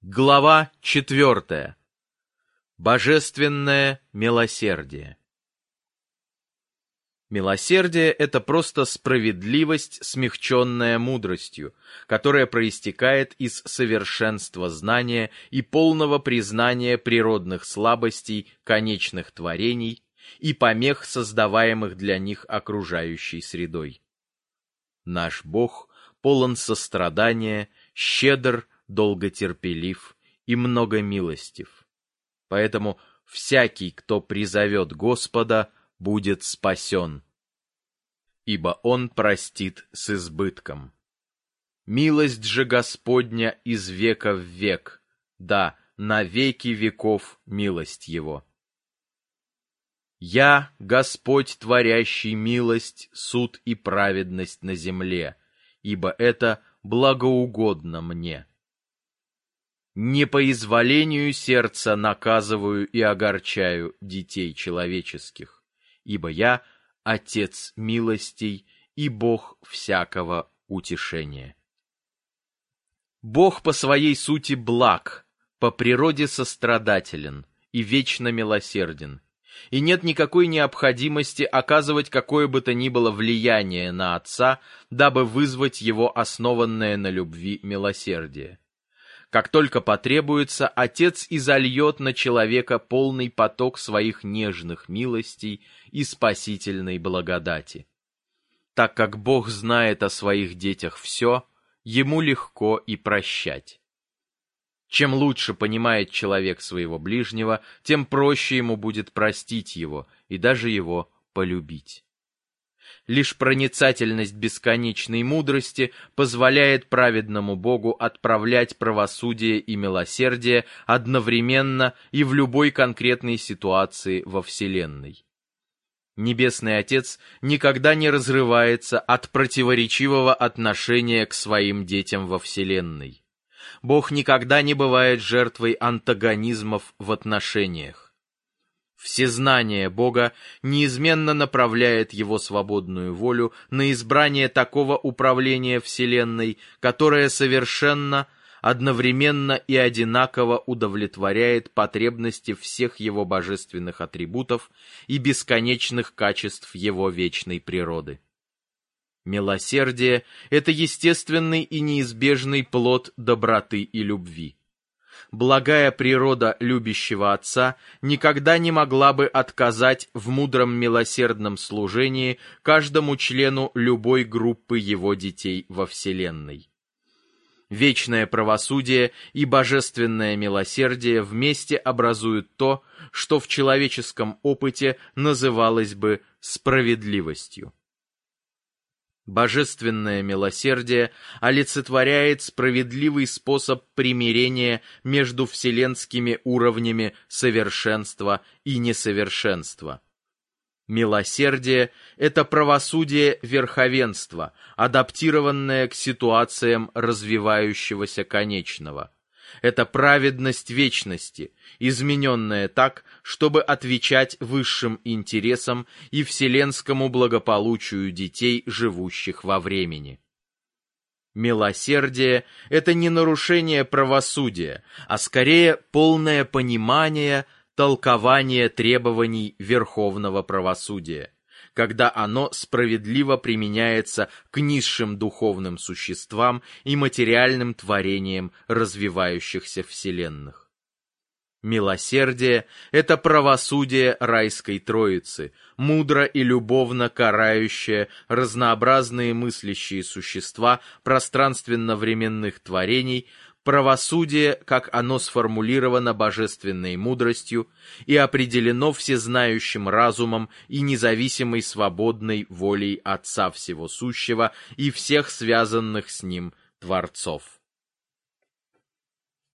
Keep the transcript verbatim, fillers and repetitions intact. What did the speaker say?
Глава четвертая. Божественное милосердие. Милосердие — это просто справедливость, смягченная мудростью, которая проистекает из совершенства знания и полного признания природных слабостей конечных творений и помех, создаваемых для них окружающей средой. Наш Бог полон сострадания, щедр, долготерпелив и многомилостив. Поэтому всякий, кто призовет Господа, будет спасен, ибо Он простит с избытком. Милость же Господня из века в век, да, на веки веков милость Его. Я, Господь, творящий милость, суд и праведность на земле, ибо это благоугодно мне. Не по изволению сердца наказываю и огорчаю детей человеческих, ибо я — Отец милостей и Бог всякого утешения. Бог по своей сути благ, по природе сострадателен и вечно милосерден, и нет никакой необходимости оказывать какое бы то ни было влияние на Отца, дабы вызвать его основанное на любви милосердие. Как только потребуется, Отец изольет на человека полный поток своих нежных милостей и спасительной благодати. Так как Бог знает о своих детях все, ему легко и прощать. Чем лучше понимает человек своего ближнего, тем проще ему будет простить его и даже его полюбить. Лишь проницательность бесконечной мудрости позволяет праведному Богу отправлять правосудие и милосердие одновременно и в любой конкретной ситуации во Вселенной. Небесный Отец никогда не разрывается от противоречивого отношения к своим детям во Вселенной. Бог никогда не бывает жертвой антагонизмов в отношениях. Всезнание Бога неизменно направляет его свободную волю на избрание такого управления Вселенной, которое совершенно, одновременно и одинаково удовлетворяет потребности всех его божественных атрибутов и бесконечных качеств его вечной природы. Милосердие — это естественный и неизбежный плод доброты и любви. Благая природа любящего Отца никогда не могла бы отказать в мудром милосердном служении каждому члену любой группы его детей во Вселенной. Вечное правосудие и божественное милосердие вместе образуют то, что в человеческом опыте называлось бы справедливостью. Божественное милосердие олицетворяет справедливый способ примирения между вселенскими уровнями совершенства и несовершенства. Милосердие — это правосудие верховенства, адаптированное к ситуациям развивающегося конечного. Это праведность вечности, измененная так, чтобы отвечать высшим интересам и вселенскому благополучию детей, живущих во времени. Милосердие — это не нарушение правосудия, а скорее полное понимание, толкование требований верховного правосудия, когда оно справедливо применяется к низшим духовным существам и материальным творениям развивающихся вселенных. Милосердие — это правосудие райской Троицы, мудро и любовно карающее разнообразные мыслящие существа пространственно-временных творений, правосудие, как оно сформулировано божественной мудростью и определено всезнающим разумом и независимой свободной волей Отца Всего Сущего и всех связанных с Ним Творцов.